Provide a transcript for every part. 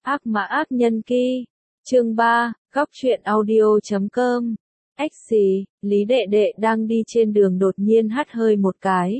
Ác mã ác nhân ki. Chương 3, góc truyện audio.com. Xì, Lý đệ đệ đang đi trên đường đột nhiên hắt hơi một cái.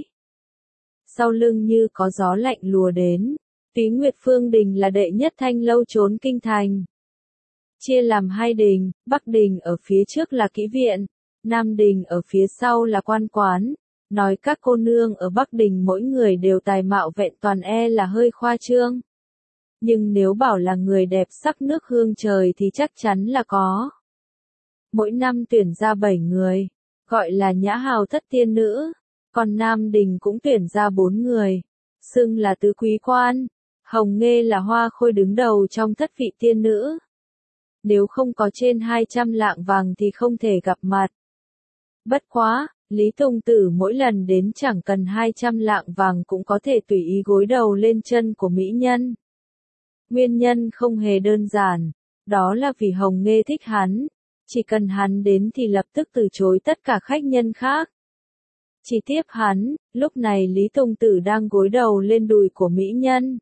Sau lưng như có gió lạnh lùa đến. Túy Nguyệt Phương Đình là đệ nhất thanh lâu trốn kinh thành. Chia làm hai đình, Bắc Đình ở phía trước là kỹ viện, Nam Đình ở phía sau là quan quán. Nói các cô nương ở Bắc Đình mỗi người đều tài mạo vẹn toàn là hơi khoa trương. Nhưng nếu bảo là người đẹp sắc nước hương trời thì chắc chắn là có. Mỗi năm tuyển ra 7 người, gọi là nhã hào thất tiên nữ, còn Nam Đình cũng tuyển ra 4 người, xưng là tứ quý quan. Hồng Nghê là hoa khôi đứng đầu trong thất vị tiên nữ. Nếu không có trên 200 lạng vàng thì không thể gặp mặt. Bất quá, Lý Tùng Tử mỗi lần đến chẳng cần 200 lạng vàng cũng có thể tùy ý gối đầu lên chân của mỹ nhân. Nguyên nhân không hề đơn giản, đó là vì Hồng Nghê thích hắn, chỉ cần hắn đến thì lập tức từ chối tất cả khách nhân khác. Chỉ tiếp hắn, lúc này Lý Tùng Tử đang gối đầu lên đùi của mỹ nhân.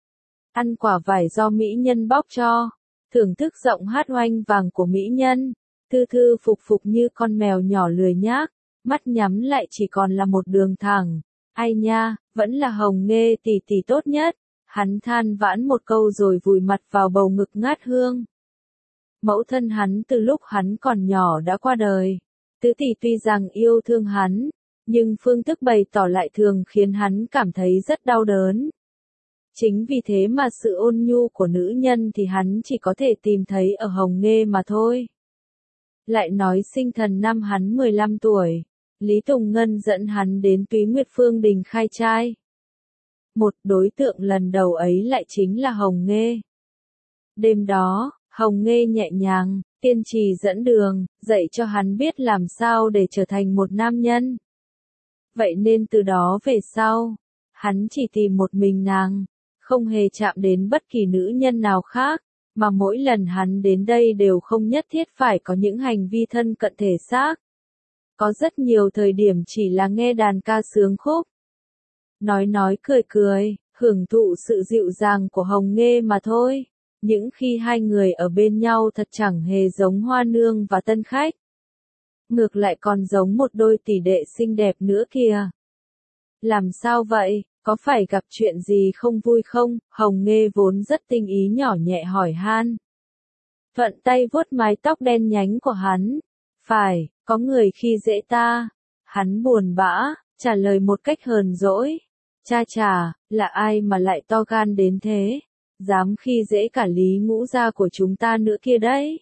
Ăn quả vải do mỹ nhân bóc cho, thưởng thức giọng hát oanh vàng của mỹ nhân, thư thư phục phục như con mèo nhỏ lười nhác, mắt nhắm lại chỉ còn là một đường thẳng. Ai nha, vẫn là Hồng Nghê tỷ tỷ tốt nhất. Hắn than vãn một câu rồi vùi mặt vào bầu ngực ngát hương. Mẫu thân hắn từ lúc hắn còn nhỏ đã qua đời. Tứ tỷ tuy rằng yêu thương hắn, nhưng phương thức bày tỏ lại thường khiến hắn cảm thấy rất đau đớn. Chính vì thế mà sự ôn nhu của nữ nhân thì hắn chỉ có thể tìm thấy ở Hồng Nghê mà thôi. Lại nói sinh thần năm hắn 15 tuổi, Lý Tùng Ngân dẫn hắn đến Túy Nguyệt Phương Đình khai trai. Một đối tượng lần đầu ấy lại chính là Hồng Nghê. Đêm đó, Hồng Nghê nhẹ nhàng, tiên trì dẫn đường, dạy cho hắn biết làm sao để trở thành một nam nhân. Vậy nên từ đó về sau, hắn chỉ tìm một mình nàng, không hề chạm đến bất kỳ nữ nhân nào khác, mà mỗi lần hắn đến đây đều không nhất thiết phải có những hành vi thân cận thể xác. Có rất nhiều thời điểm chỉ là nghe đàn ca sướng khúc. Nói cười cười, hưởng thụ sự dịu dàng của Hồng Nghê mà thôi. Những khi hai người ở bên nhau thật chẳng hề giống hoa nương và tân khách. Ngược lại còn giống một đôi tỷ đệ xinh đẹp nữa kìa. Làm sao vậy, có phải gặp chuyện gì không vui không? Hồng Nghê vốn rất tinh ý nhỏ nhẹ hỏi han. Thuận tay vuốt mái tóc đen nhánh của hắn. Phải, có người khi dễ ta. Hắn buồn bã, trả lời một cách hờn dỗi. Chà, là ai mà lại to gan đến thế? Dám khi dễ cả Lý Ngũ gia của chúng ta nữa kia đấy.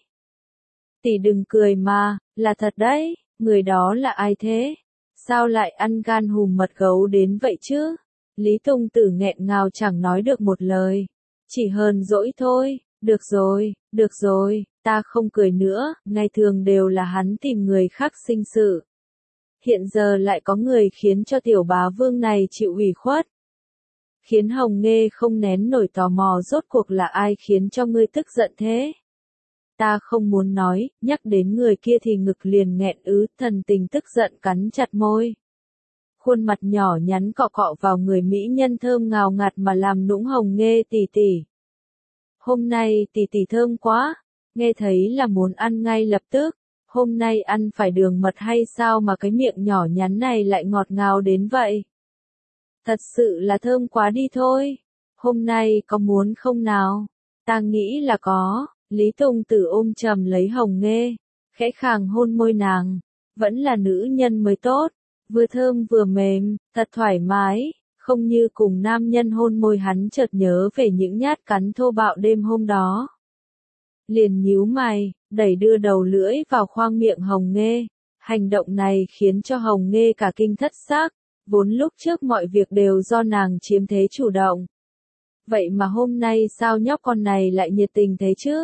Tỷ đừng cười mà, là thật đấy, người đó là ai thế? Sao lại ăn gan hùm mật gấu đến vậy chứ? Lý Tùng Tử nghẹn ngào chẳng nói được một lời. Chỉ hờn dỗi thôi, được rồi, ta không cười nữa, ngày thường đều là hắn tìm người khác sinh sự. Hiện giờ lại có người khiến cho tiểu bá vương này chịu ủy khuất. Khiến Hồng Nghê không nén nổi tò mò rốt cuộc là ai khiến cho ngươi tức giận thế. Ta không muốn nói, nhắc đến người kia thì ngực liền nghẹn ứ, thần tình tức giận cắn chặt môi. Khuôn mặt nhỏ nhắn cọ cọ vào người mỹ nhân thơm ngào ngạt mà làm nũng Hồng Nghê tỷ tỷ. Hôm nay tỷ tỷ thơm quá, nghe thấy là muốn ăn ngay lập tức. Hôm nay ăn phải đường mật hay sao mà cái miệng nhỏ nhắn này lại ngọt ngào đến vậy? Thật sự là thơm quá đi thôi. Hôm nay có muốn không nào? Ta nghĩ là có. Lý Tùng Tử ôm chầm lấy Hồng Nghê, khẽ khàng hôn môi nàng. Vẫn là nữ nhân mới tốt, vừa thơm vừa mềm, thật thoải mái. Không như cùng nam nhân hôn môi hắn chợt nhớ về những nhát cắn thô bạo đêm hôm đó. Liền nhíu mày, đẩy đưa đầu lưỡi vào khoang miệng Hồng Nghê. Hành động này khiến cho Hồng Nghê cả kinh thất xác, vốn lúc trước mọi việc đều do nàng chiếm thế chủ động. Vậy mà hôm nay sao nhóc con này lại nhiệt tình thế chứ?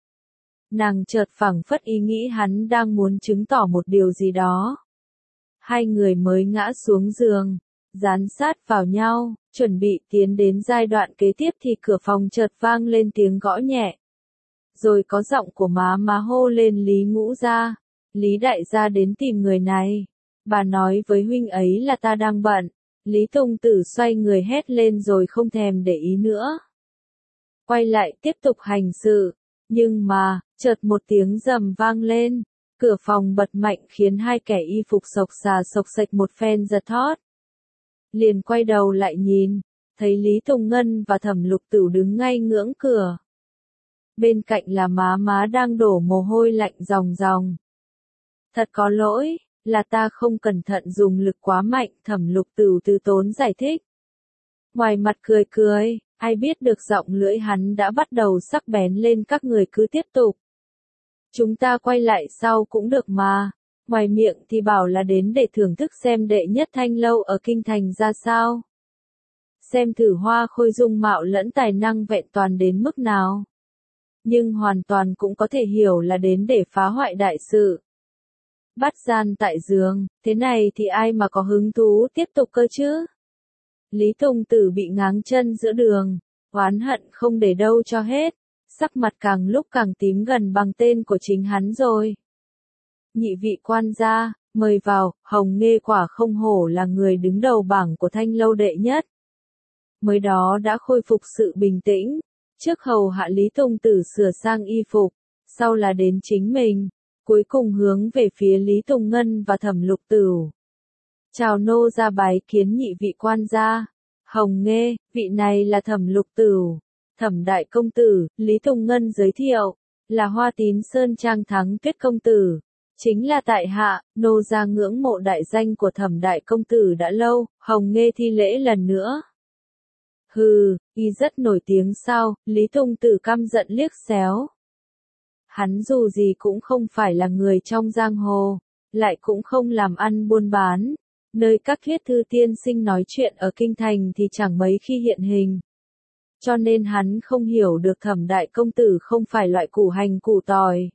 Nàng chợt phảng phất ý nghĩ hắn đang muốn chứng tỏ một điều gì đó. Hai người mới ngã xuống giường, dán sát vào nhau, chuẩn bị tiến đến giai đoạn kế tiếp thì cửa phòng chợt vang lên tiếng gõ nhẹ. Rồi có giọng của má hô lên Lý Ngũ gia. Lý đại gia đến tìm người này. Bà nói với huynh ấy là ta đang bận. Lý Tùng Tử xoay người hét lên rồi không thèm để ý nữa. quay lại tiếp tục hành sự. Nhưng mà, chợt một tiếng rầm vang lên, cửa phòng bật mạnh khiến hai kẻ y phục xộc xà xộc xệch một phen giật thót. Liền quay đầu lại nhìn, thấy Lý Tùng Ngân và Thẩm Lục Tửu đứng ngay ngưỡng cửa. Bên cạnh là má má đang đổ mồ hôi lạnh ròng ròng. Thật có lỗi, là ta không cẩn thận dùng lực quá mạnh, Thẩm Lục Tửu từ tốn giải thích. Ngoài mặt cười cười, ai biết được giọng lưỡi hắn đã bắt đầu sắc bén lên, các người cứ tiếp tục. Chúng ta quay lại sau cũng được mà, ngoài miệng thì bảo là đến để thưởng thức xem đệ nhất thanh lâu ở kinh thành ra sao. Xem thử Hoa Khôi dung mạo lẫn tài năng vẹn toàn đến mức nào. Nhưng hoàn toàn cũng có thể hiểu là đến để phá hoại đại sự. Bắt gian tại giường, thế này thì ai mà có hứng thú tiếp tục cơ chứ? Lý Tùng Tử bị ngáng chân giữa đường, oán hận không để đâu cho hết, sắc mặt càng lúc càng tím gần bằng tên của chính hắn rồi. Nhị vị quan gia, mời vào, Hồng Nghê quả không hổ là người đứng đầu bảng của thanh lâu đệ nhất. Mới đó đã khôi phục sự bình tĩnh, trước hầu hạ Lý Tùng Tử sửa sang y phục, sau là đến chính mình, cuối cùng hướng về phía Lý Tùng Ngân và Thẩm Lục Tửu. Chào nô ra bái kiến nhị vị quan gia. Hồng Nghê, vị này là Thẩm Lục Tửu, Thẩm đại công tử. Lý Tùng Ngân giới thiệu, là Hoa Tín Sơn Trang Thắng Tuyết công tử. Chính là tại hạ, nô gia ngưỡng mộ đại danh của Thẩm đại công tử đã lâu. Hồng Nghê thi lễ lần nữa. Hừ, y rất nổi tiếng sao? Lý Tùng Tử căm giận liếc xéo. Hắn dù gì cũng không phải là người trong giang hồ, lại cũng không làm ăn buôn bán. Nơi các thuyết thư tiên sinh nói chuyện ở kinh thành thì chẳng mấy khi hiện hình. Cho nên hắn không hiểu được Thẩm đại công tử không phải loại củ hành củ tỏi,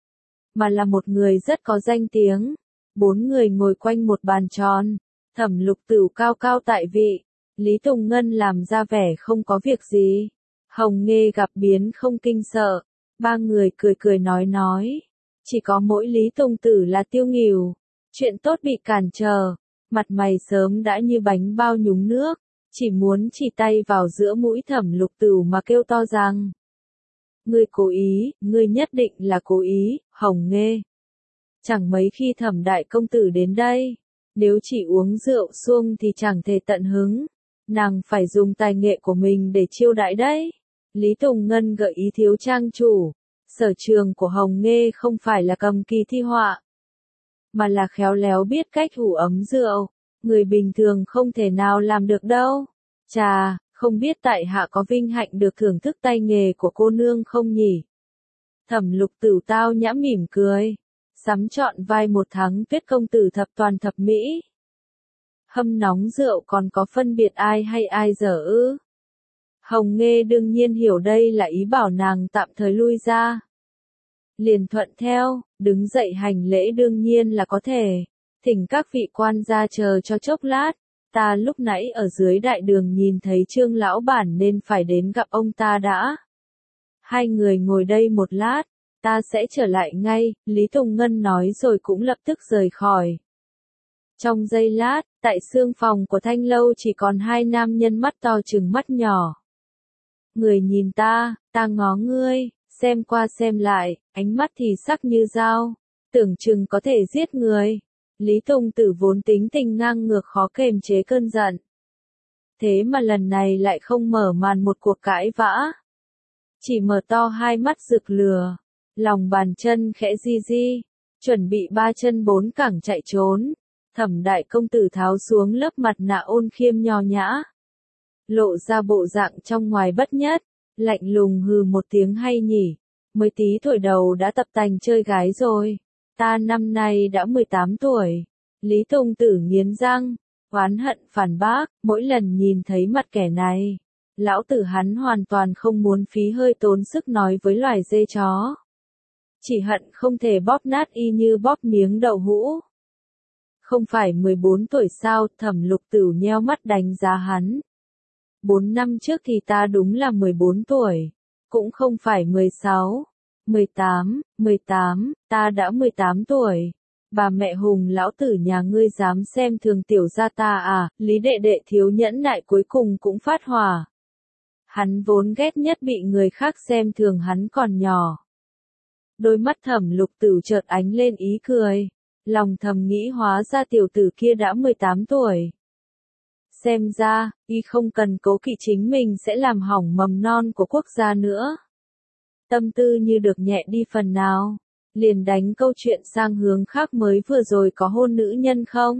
mà là một người rất có danh tiếng. Bốn người ngồi quanh một bàn tròn, Thẩm Lục Tửu cao cao tại vị, Lý Tùng Ngân làm ra vẻ không có việc gì. Hồng Nghê gặp biến không kinh sợ, ba người cười cười nói. Chỉ có mỗi Lý Tùng Tử là tiêu nghỉu, chuyện tốt bị cản trở. Mặt mày sớm đã như bánh bao nhúng nước, chỉ muốn chỉ tay vào giữa mũi Thẩm Lục Tửu mà kêu to rằng: Ngươi cố ý, ngươi nhất định là cố ý, Hồng Nghê. Chẳng mấy khi Thẩm đại công tử đến đây, nếu chỉ uống rượu xuông thì chẳng thể tận hứng, nàng phải dùng tài nghệ của mình để chiêu đãi đấy. Lý Tùng Ngân gợi ý thiếu trang chủ, sở trường của Hồng Nghê không phải là cầm kỳ thi họa, mà là khéo léo biết cách ủ ấm rượu, người bình thường không thể nào làm được đâu. Chà, không biết tại hạ có vinh hạnh được thưởng thức tay nghề của cô nương không nhỉ? Thẩm Lục Tửu tao nhã mỉm cười, sắm trọn vai một Thắng Tuyết công tử thập toàn thập mỹ. Hâm nóng rượu còn có phân biệt ai hay ai dở ư? Hồng Nghê đương nhiên hiểu đây là ý bảo nàng tạm thời lui ra. Liền thuận theo, đứng dậy hành lễ đương nhiên là có thể. Thỉnh các vị quan gia chờ cho chốc lát, ta lúc nãy ở dưới đại đường nhìn thấy Trương lão bản nên phải đến gặp ông ta đã. Hai người ngồi đây một lát, ta sẽ trở lại ngay, Lý Tùng Ngân nói rồi cũng lập tức rời khỏi. Trong giây lát, tại xương phòng của thanh lâu chỉ còn hai nam nhân mắt to chừng mắt nhỏ. Người nhìn ta ngó ngươi, xem qua xem lại, ánh mắt thì sắc như dao, tưởng chừng có thể giết người. Lý Tùng Tử vốn tính tình ngang ngược khó kềm chế cơn giận. Thế mà lần này lại không mở màn một cuộc cãi vã. Chỉ mở to hai mắt rực lửa, lòng bàn chân khẽ di di, chuẩn bị ba chân bốn cẳng chạy trốn. Thẩm đại công tử tháo xuống lớp mặt nạ ôn khiêm nho nhã, lộ ra bộ dạng trong ngoài bất nhất, lạnh lùng hừ một tiếng hay nhỉ, mới tí tuổi đầu đã tập tành chơi gái rồi, ta năm nay đã 18 tuổi. Lý Tùng Tử nghiến răng, oán hận phản bác, mỗi lần nhìn thấy mặt kẻ này, lão tử hắn hoàn toàn không muốn phí hơi tốn sức nói với loài dê chó. Chỉ hận không thể bóp nát y như bóp miếng đậu hũ. Không phải 14 tuổi sao? Thẩm Lục Tửu nheo mắt đánh giá hắn. 4 năm trước thì ta đúng là 14 tuổi, cũng không phải 16, 18, ta đã 18 tuổi. Bà mẹ Hùng lão tử nhà ngươi dám xem thường tiểu gia ta à? Lý đệ đệ thiếu nhẫn nại cuối cùng cũng phát hỏa. Hắn vốn ghét nhất bị người khác xem thường hắn còn nhỏ. Đôi mắt Thẩm Lục Tử chợt ánh lên ý cười, lòng thầm nghĩ hóa ra tiểu tử kia đã 18 tuổi. Xem ra, y không cần cố kỵ chính mình sẽ làm hỏng mầm non của quốc gia nữa. Tâm tư như được nhẹ đi phần nào, liền đánh câu chuyện sang hướng khác. Mới vừa rồi có hôn nữ nhân không?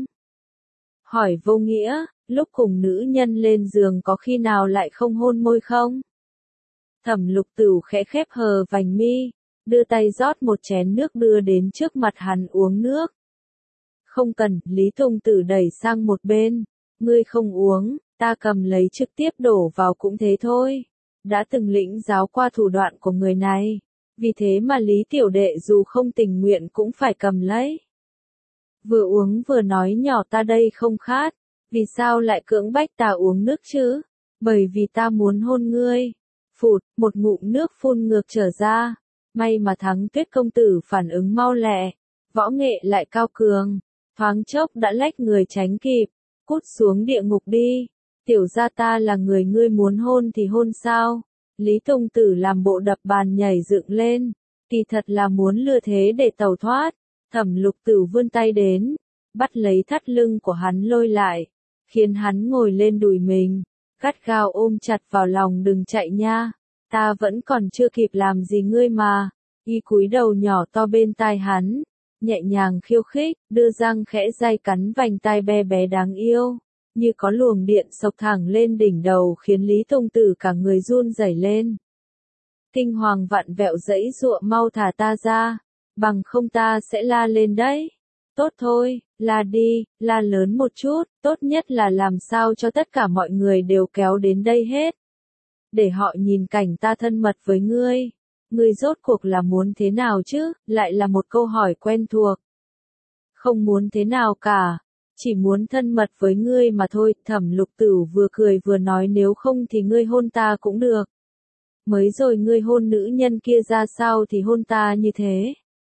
Hỏi Vô Nghĩa, lúc cùng nữ nhân lên giường có khi nào lại không hôn môi không? Thẩm Lục Tử khẽ khép hờ vành mi, đưa tay rót một chén nước đưa đến trước mặt hắn uống nước. Không cần, Lý Tùng Tử đẩy sang một bên, ngươi không uống, ta cầm lấy trực tiếp đổ vào cũng thế thôi. Đã từng lĩnh giáo qua thủ đoạn của người này, vì thế mà Lý tiểu đệ dù không tình nguyện cũng phải cầm lấy. Vừa uống vừa nói nhỏ, ta đây không khát, vì sao lại cưỡng bách ta uống nước chứ? Bởi vì ta muốn hôn ngươi. Phụt, một ngụm nước phun ngược trở ra. May mà Thắng Tuyết công tử phản ứng mau lẹ, võ nghệ lại cao cường, thoáng chốc đã lách người tránh kịp, cút xuống địa ngục đi. Tiểu gia ta là người ngươi muốn hôn thì hôn sao? Lý Tùng Tử làm bộ đập bàn nhảy dựng lên, kỳ thật là muốn lừa thế để tẩu thoát. Thẩm Lục Tử vươn tay đến, bắt lấy thắt lưng của hắn lôi lại, khiến hắn ngồi lên đùi mình, gắt gao ôm chặt vào lòng. Đừng chạy nha, ta vẫn còn chưa kịp làm gì ngươi mà. Y cúi đầu nhỏ to bên tai hắn, nhẹ nhàng khiêu khích, đưa răng khẽ day cắn vành tai bé bé đáng yêu, như có luồng điện xộc thẳng lên đỉnh đầu khiến Lý Tùng Tử cả người run rẩy lên. Kinh hoàng vặn vẹo giãy giụa, mau thả ta ra, bằng không ta sẽ la lên đấy. Tốt thôi, la đi, la lớn một chút, tốt nhất là làm sao cho tất cả mọi người đều kéo đến đây hết. Để họ nhìn cảnh ta thân mật với ngươi. Ngươi rốt cuộc là muốn thế nào chứ? Lại là một câu hỏi quen thuộc. Không muốn thế nào cả, chỉ muốn thân mật với ngươi mà thôi. Thẩm Lục Tử vừa cười vừa nói, nếu không thì ngươi hôn ta cũng được. Mới rồi ngươi hôn nữ nhân kia ra sao thì hôn ta như thế.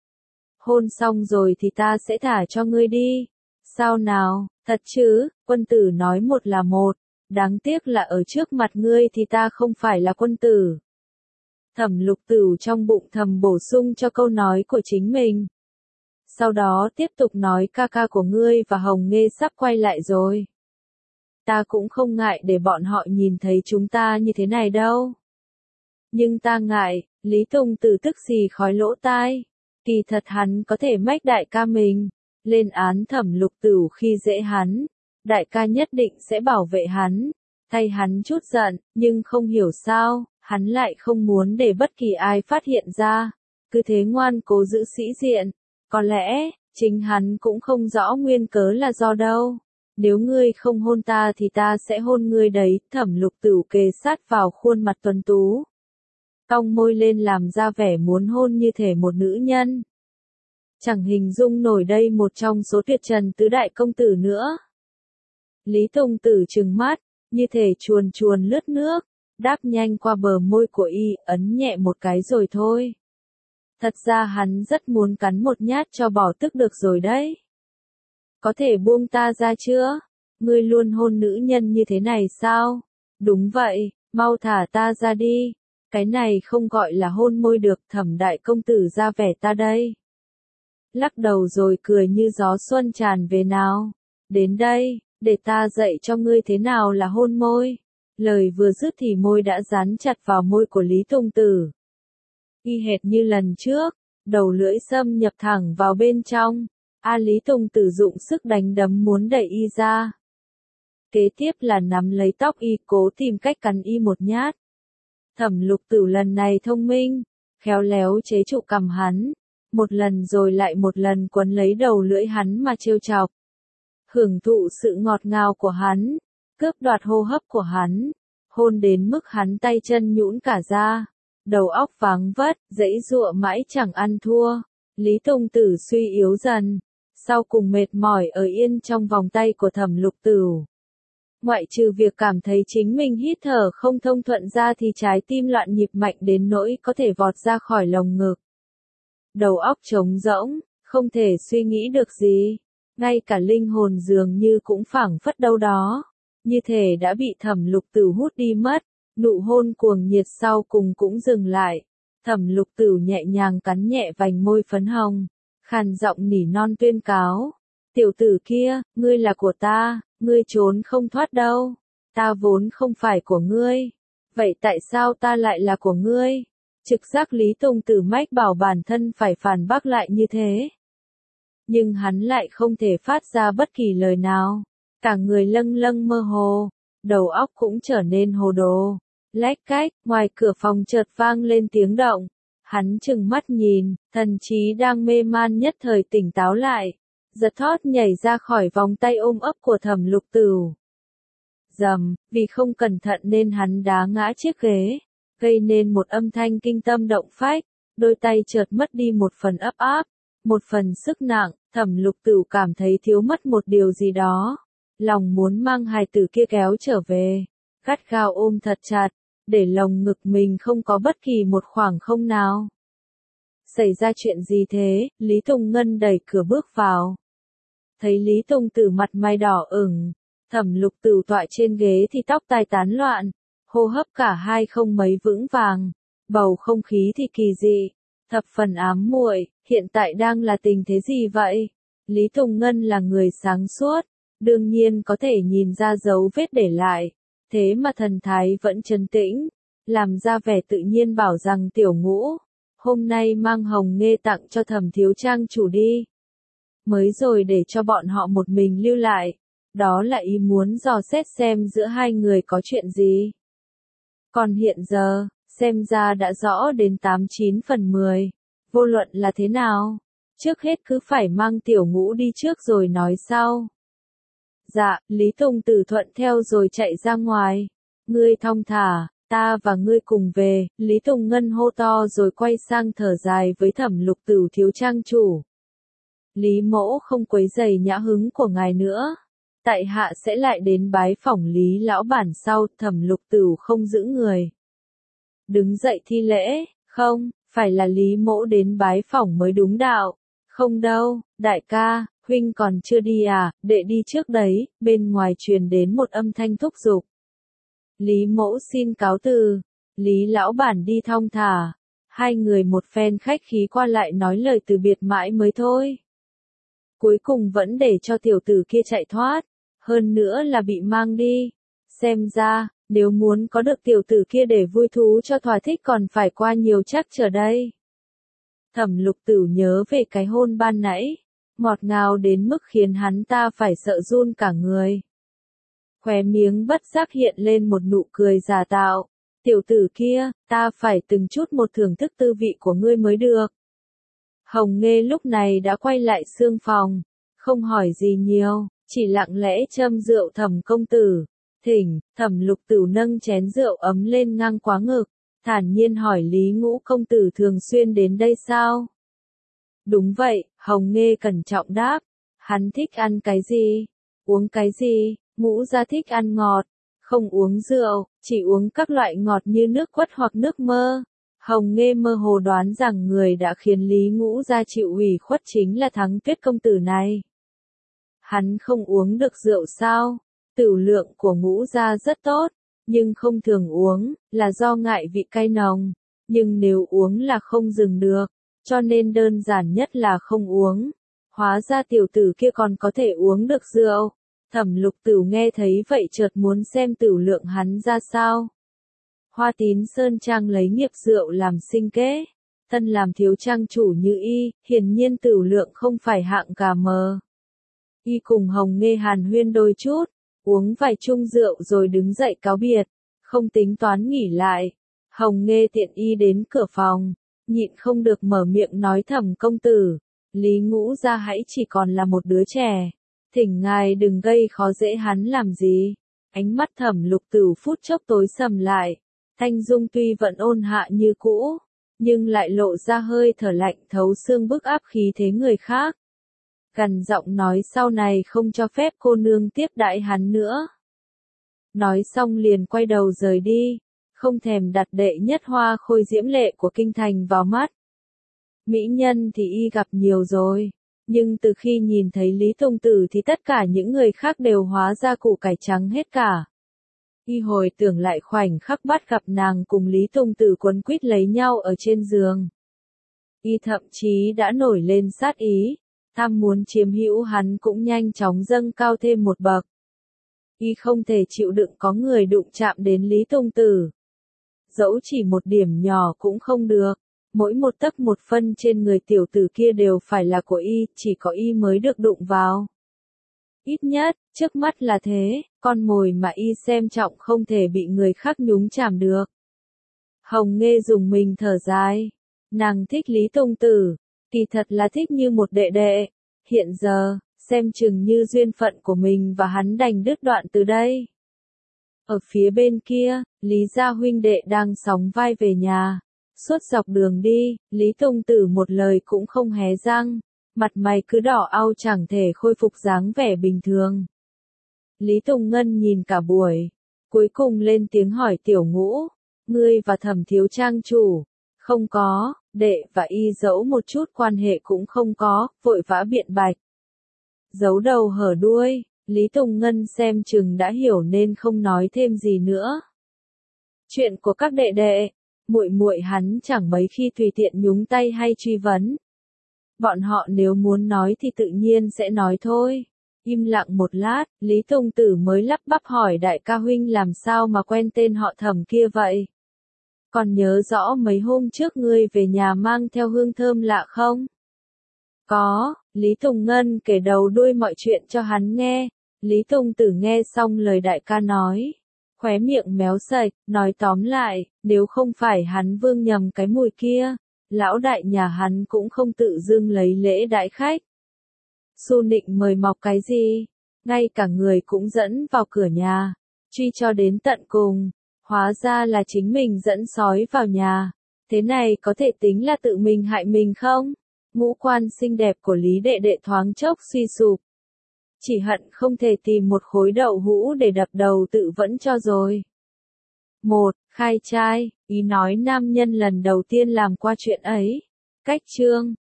Hôn xong rồi thì ta sẽ thả cho ngươi đi. Sao nào, thật chứ? Quân tử nói một là một, đáng tiếc là ở trước mặt ngươi thì ta không phải là quân tử. Thẩm Lục Tử trong bụng thầm bổ sung cho câu nói của chính mình. Sau đó tiếp tục nói, ca ca của ngươi và Hồng Nghê sắp quay lại rồi. Ta cũng không ngại để bọn họ nhìn thấy chúng ta như thế này đâu. Nhưng ta ngại. Lý Tùng Tử tức xì khói lỗ tai. Kỳ thật hắn có thể mách đại ca mình lên án Thẩm Lục Tử khi dễ hắn. Đại ca nhất định sẽ bảo vệ hắn, thay hắn chút giận, nhưng không hiểu sao, hắn lại không muốn để bất kỳ ai phát hiện ra. Cứ thế ngoan cố giữ sĩ diện. Có lẽ, chính hắn cũng không rõ nguyên cớ là do đâu. Nếu ngươi không hôn ta thì ta sẽ hôn ngươi đấy. Thẩm Lục Tử kề sát vào khuôn mặt tuấn tú, cong môi lên làm ra vẻ muốn hôn như thể một nữ nhân. Chẳng hình dung nổi đây một trong số tuyệt trần tứ đại công tử nữa. Lý Tùng Tử trừng mắt, như thể chuồn chuồn lướt nước, đáp nhanh qua bờ môi của y, ấn nhẹ một cái rồi thôi. Thật ra hắn rất muốn cắn một nhát cho bỏ tức được rồi đấy. Có thể buông ta ra chưa? Ngươi luôn hôn nữ nhân như thế này sao? Đúng vậy, mau thả ta ra đi. Cái này không gọi là hôn môi được. Thẩm đại công tử ra vẻ ta đây. Lắc đầu rồi cười như gió xuân tràn về nào. Đến đây, để ta dạy cho ngươi thế nào là hôn môi. Lời vừa dứt thì môi đã dán chặt vào môi của Lý Tùng Tử. Y hệt như lần trước, đầu lưỡi xâm nhập thẳng vào bên trong. Lý Tùng Tử dụng sức đánh đấm muốn đẩy y ra. Kế tiếp là nắm lấy tóc y, cố tìm cách cắn y một nhát. Thẩm Lục Tử lần này thông minh, khéo léo chế trụ cằm hắn, một lần rồi lại một lần quấn lấy đầu lưỡi hắn mà trêu chọc. Hưởng thụ sự ngọt ngào của hắn, cướp đoạt hô hấp của hắn, hôn đến mức hắn tay chân nhũn cả ra, đầu óc váng vất, giãy giụa mãi chẳng ăn thua. Lý Tùng Tử suy yếu dần, sau cùng mệt mỏi ở yên trong vòng tay của Thẩm Lục Tử. Ngoại trừ việc cảm thấy chính mình hít thở không thông thuận ra thì trái tim loạn nhịp mạnh đến nỗi có thể vọt ra khỏi lồng ngực. Đầu óc trống rỗng, không thể suy nghĩ được gì, ngay cả linh hồn dường như cũng phảng phất đâu đó, như thể đã bị Thẩm Lục Tử hút đi mất. Nụ hôn cuồng nhiệt sau cùng cũng dừng lại. Thẩm Lục Tửu nhẹ nhàng cắn nhẹ vành môi phấn hồng, khàn giọng nỉ non tuyên cáo. Tiểu tử kia, ngươi là của ta, ngươi trốn không thoát đâu. Ta vốn không phải của ngươi. Vậy tại sao ta lại là của ngươi? Trực giác Lý Tùng Tử mách bảo bản thân phải phản bác lại như thế. Nhưng hắn lại không thể phát ra bất kỳ lời nào. Cả người lâng lâng mơ hồ, đầu óc cũng trở nên hồ đồ. Lách cách, ngoài cửa phòng chợt vang lên tiếng động. Hắn trừng mắt nhìn, thần trí đang mê man nhất thời tỉnh táo lại. Giật thót nhảy ra khỏi vòng tay ôm ấp của Thẩm Lục Tửu. Rầm, vì không cẩn thận nên hắn đá ngã chiếc ghế, gây nên một âm thanh kinh tâm động phách. Đôi tay chợt mất đi một phần ấp áp, một phần sức nặng. Thẩm Lục Tửu cảm thấy thiếu mất một điều gì đó. Lòng muốn mang hài tử kia kéo trở về, gắt gao ôm thật chặt, để lồng ngực mình không có bất kỳ một khoảng không nào. Xảy ra chuyện gì thế? Lý Tùng Ngân đẩy cửa bước vào. Thấy Lý Tùng Tử mặt mày đỏ ửng, Thẩm Lục Tửu tọa trên ghế thì tóc tai tán loạn, hô hấp cả hai không mấy vững vàng, bầu không khí thì kỳ dị, thập phần ám muội. Hiện tại đang là tình thế gì vậy? Lý Tùng Ngân là người sáng suốt, đương nhiên có thể nhìn ra dấu vết để lại, thế mà thần thái vẫn trấn tĩnh, làm ra vẻ tự nhiên bảo rằng Tiểu Ngũ, hôm nay mang hồng nghê tặng cho Thẩm thiếu trang chủ đi. Mới rồi để cho bọn họ một mình lưu lại, đó là ý muốn dò xét xem giữa hai người có chuyện gì. Còn hiện giờ, xem ra đã rõ đến 89/10, vô luận là thế nào, trước hết cứ phải mang Tiểu Ngũ đi trước rồi nói sau. Dạ, Lý Tùng Tử thuận theo rồi chạy ra ngoài. Ngươi thong thả, ta và ngươi cùng về. Lý Tùng Ngân hô to rồi quay sang thở dài với Thẩm Lục Tửu thiếu trang chủ. Lý mỗ không quấy rầy nhã hứng của ngài nữa. Tại hạ sẽ lại đến bái phỏng Lý lão bản sau. Thẩm Lục Tửu không giữ người. Đứng dậy thi lễ, không, phải là Lý mỗ đến bái phỏng mới đúng đạo. Không đâu, đại ca, huynh còn chưa đi à, đệ đi trước đấy. Bên ngoài truyền đến một âm thanh thúc giục. Lý mỗ xin cáo từ. Lý lão bản đi thong thả. Hai người một phen khách khí qua lại nói lời từ biệt mãi mới thôi. Cuối cùng vẫn để cho tiểu tử kia chạy thoát. Hơn nữa là bị mang đi. Xem ra, nếu muốn có được tiểu tử kia để vui thú cho thỏa thích còn phải qua nhiều trắc trở đây. Thẩm Lục Tửu nhớ về cái hôn ban nãy, ngọt ngào đến mức khiến hắn ta phải sợ run cả người. Khóe miếng bất giác hiện lên một nụ cười giả tạo. Tiểu tử kia, ta phải từng chút một thưởng thức tư vị của ngươi mới được. Hồng Nghê lúc này đã quay lại xương phòng, không hỏi gì nhiều, chỉ lặng lẽ châm rượu Thẩm công tử. Thỉnh, Thẩm Lục Tửu nâng chén rượu ấm lên ngang quá ngực, thản nhiên hỏi Lý Ngũ công tử thường xuyên đến đây sao? Đúng vậy, Hồng Nghê cẩn trọng đáp. Hắn thích ăn cái gì? Uống cái gì? Ngũ gia thích ăn ngọt, không uống rượu, chỉ uống các loại ngọt như nước quất hoặc nước mơ. Hồng Nghê mơ hồ đoán rằng người đã khiến Lý Ngũ gia chịu ủy khuất chính là Thắng Tuyết công tử này. Hắn không uống được rượu sao? Tửu lượng của Ngũ gia rất tốt, nhưng không thường uống, là do ngại vị cay nồng. Nhưng nếu uống là không dừng được, cho nên đơn giản nhất là không uống. Hóa ra tiểu tử kia còn có thể uống được rượu. Thẩm Lục Tửu nghe thấy vậy chợt muốn xem tửu lượng hắn ra sao. Hoa Tín Sơn Trang lấy nghiệp rượu làm sinh kế. Thân làm thiếu trang chủ như y, hiển nhiên tửu lượng không phải hạng gà mờ. Y cùng Hồng Nghê hàn huyên đôi chút, uống vài chung rượu rồi đứng dậy cáo biệt, không tính toán nghỉ lại. Hồng Nghê tiện y đến cửa phòng, nhịn không được mở miệng nói Thẩm công tử, Lý Ngũ gia hãy chỉ còn là một đứa trẻ. Thỉnh ngài đừng gây khó dễ hắn làm gì. Ánh mắt Thẩm Lục Tửu phút chốc tối sầm lại. Thanh dung tuy vẫn ôn hạ như cũ, nhưng lại lộ ra hơi thở lạnh thấu xương bức áp khí thế người khác. Gằn giọng nói sau này không cho phép cô nương tiếp đãi hắn nữa. Nói xong liền quay đầu rời đi, không thèm đặt đệ nhất hoa khôi diễm lệ của kinh thành vào mắt. Mỹ nhân thì y gặp nhiều rồi. Nhưng từ khi nhìn thấy Lý Tùng Tử thì tất cả những người khác đều hóa ra củ cải trắng hết cả. Y hồi tưởng lại khoảnh khắc bắt gặp nàng cùng Lý Tùng Tử quấn quýt lấy nhau ở trên giường. Y thậm chí đã nổi lên sát ý, tham muốn chiếm hữu hắn cũng nhanh chóng dâng cao thêm một bậc. Y không thể chịu đựng có người đụng chạm đến Lý Tùng Tử. Dẫu chỉ một điểm nhỏ cũng không được, mỗi một tấc một phân trên người tiểu tử kia đều phải là của Y, chỉ có Y mới được đụng vào. Ít nhất, trước mắt là thế, con mồi mà Y xem trọng không thể bị người khác nhúng chàm được. Hồng Nghê dùng mình thở dài. Nàng thích Lý Tùng Tử, kỳ thật là thích như một đệ đệ. Hiện giờ, xem chừng như duyên phận của mình và hắn đành đứt đoạn từ đây. Ở phía bên kia, Lý gia huynh đệ đang sóng vai về nhà. Suốt dọc đường đi, Lý Tùng Tử một lời cũng không hé răng. Mặt mày cứ đỏ au chẳng thể khôi phục dáng vẻ bình thường. Lý Tùng Ngân nhìn cả buổi, cuối cùng lên tiếng hỏi Tiểu Ngũ, ngươi và Thẩm thiếu trang chủ, không có, đệ và Y dẫu một chút quan hệ cũng không có, vội vã biện bạch. Giấu đầu hở đuôi, Lý Tùng Ngân xem chừng đã hiểu nên không nói thêm gì nữa. Chuyện của các đệ đệ, muội muội hắn chẳng mấy khi tùy tiện nhúng tay hay truy vấn. Bọn họ nếu muốn nói thì tự nhiên sẽ nói thôi. Im lặng một lát, Lý Tùng Tử mới lắp bắp hỏi đại ca huynh làm sao mà quen tên họ Thẩm kia vậy? Còn nhớ rõ mấy hôm trước ngươi về nhà mang theo hương thơm lạ không? Có, Lý Tùng Ngân kể đầu đuôi mọi chuyện cho hắn nghe. Lý Tùng Tử nghe xong lời đại ca nói, khóe miệng méo sạch, nói tóm lại, nếu không phải hắn vương nhầm cái mùi kia, lão đại nhà hắn cũng không tự dưng lấy lễ đãi khách. Xu Nịnh mời mọc cái gì, ngay cả người cũng dẫn vào cửa nhà, truy cho đến tận cùng, hóa ra là chính mình dẫn sói vào nhà. Thế này có thể tính là tự mình hại mình không? Ngũ quan xinh đẹp của Lý đệ đệ thoáng chốc suy sụp. Chỉ hận không thể tìm một khối đậu hũ để đập đầu tự vẫn cho rồi. 1. Khai trai, ý nói nam nhân lần đầu tiên làm qua chuyện ấy. Cách chương